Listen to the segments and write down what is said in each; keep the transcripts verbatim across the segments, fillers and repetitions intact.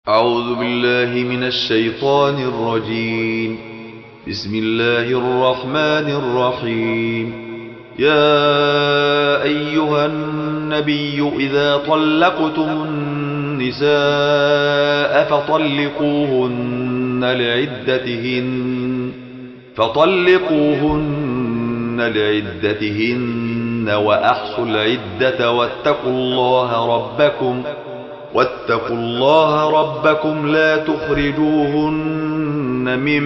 أعوذ بالله من الشيطان الرجيم. بسم الله الرحمن الرحيم. يا أيها النبي إذا طلقتم النساء فطلقوهن لعدتهن فطلقوهن لعدتهن وأحصوا العدة واتقوا الله ربكم واتقوا الله ربكم لا تخرجوهن من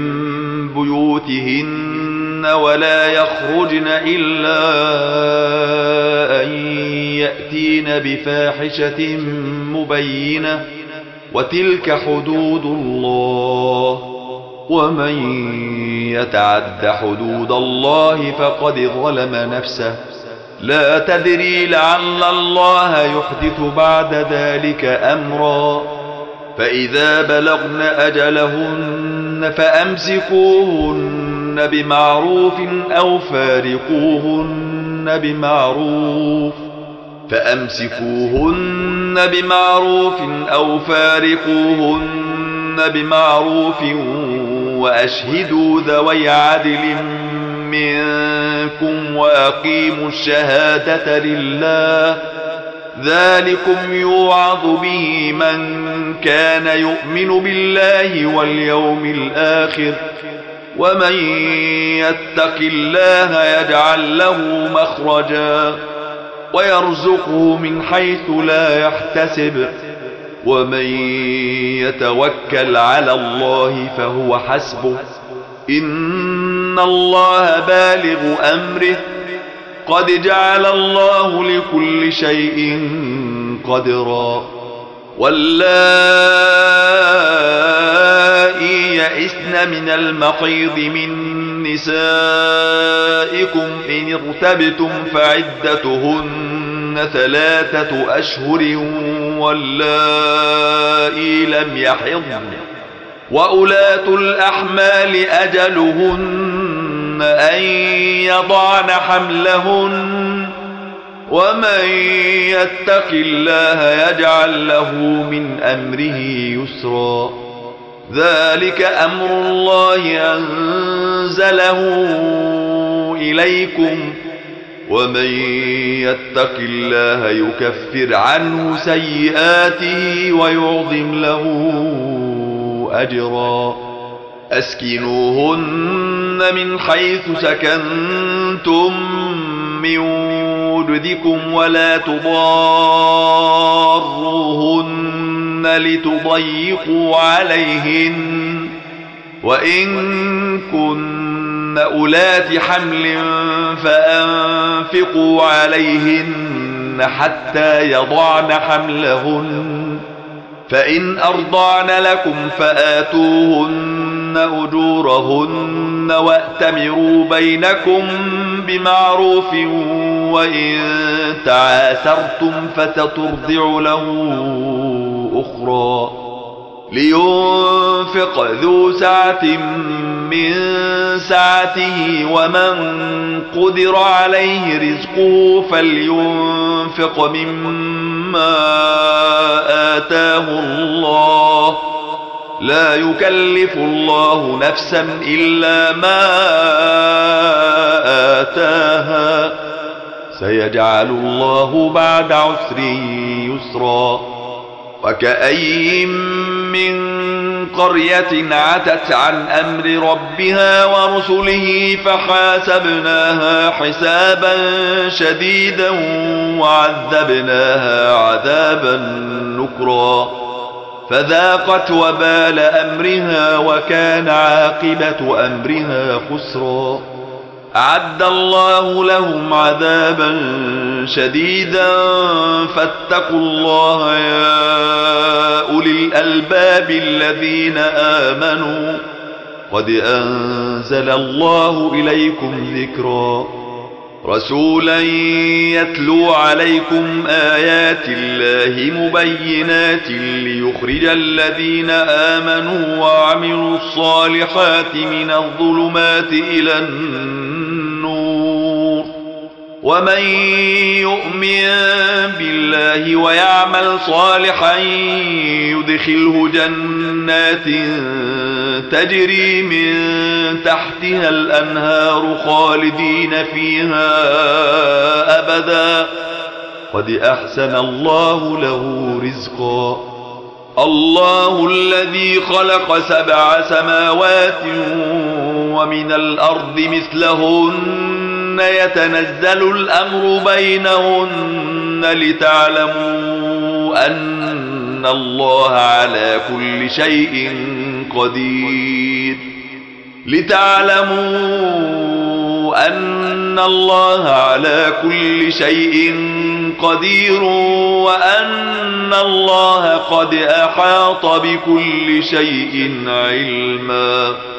بيوتهن ولا يخرجن إلا أن يأتين بفاحشة مبينة وتلك حدود الله ومن يتعد حدود الله فقد ظلم نفسه لا تدري لعل الله يحدث بعد ذلك أمرا. فإذا بلغن أجلهن فأمسكوهن بمعروف أو فارقوهن بمعروف فأمسكوهن بمعروف أو فارقوهن بمعروف وأشهدوا ذوي عدل منكم وأقيموا الشهادة لله ذلكم يوعظ به من كان يؤمن بالله واليوم الآخر ومن يتق الله يجعل له مخرجا ويرزقه من حيث لا يحتسب ومن يتوكل على الله فهو حسبه إن الله بالغ أمره قد جعل الله لكل شيء قدرا. واللائي يئسن من المحيض من نسائكم إن ارتبتم فعدتهن ثلاثة أشهر واللائي لم يحضن وأولاة الأحمال أجلهن أن يضعن حملهن ومن يتق الله يجعل له من أمره يسرا. ذلك أمر الله أنزله إليكم ومن يتق الله يكفر عنه سيئاته ويعظم له أجرا. أسكنوهن من حيث سكنتم من وجدكم ولا تضاروهن لتضيقوا عليهن وإن كن أولات حمل فأنفقوا عليهن حتى يضعن حملهن فإن أرضعن لكم فآتوهن أجورهن وأتمروا بينكم بمعروف وإن تعاسرتم فتترضع له أخرى. لينفق ذو سعة من سعته ومن قدر عليه رزقه فلينفق مما آتاه الله لا يكلف الله نفسا إلا ما آتاها سيجعل الله بعد عسر يسرا. وكأي من قرية عتت عن أمر ربها ورسله فحاسبناها حسابا شديدا وعذبناها عذابا نكرا فذاقت وبال أمرها وكان عاقبة أمرها خسرا. أعد الله لهم عذابا شديدا فاتقوا الله يا أولي الألباب الذين آمنوا قد أنزل الله إليكم ذكرا. رسولا يتلو عليكم آيات الله مبينات ليخرج الذين آمنوا وعملوا الصالحات من الظلمات إلى النور ومن يؤمن بالله ويعمل صالحا يدخله جنات تجري من تحتها الأنهار خالدين فيها أبدا قد أحسن الله له رزقا. الله الذي خلق سبع سماوات ومن الأرض مثلهن يتنزل الأمر بينهن لتعلموا أن الله على كل شيء قدير لتعلموا أن الله على كل شيء قدير وأن الله قد أحاط بكل شيء علما.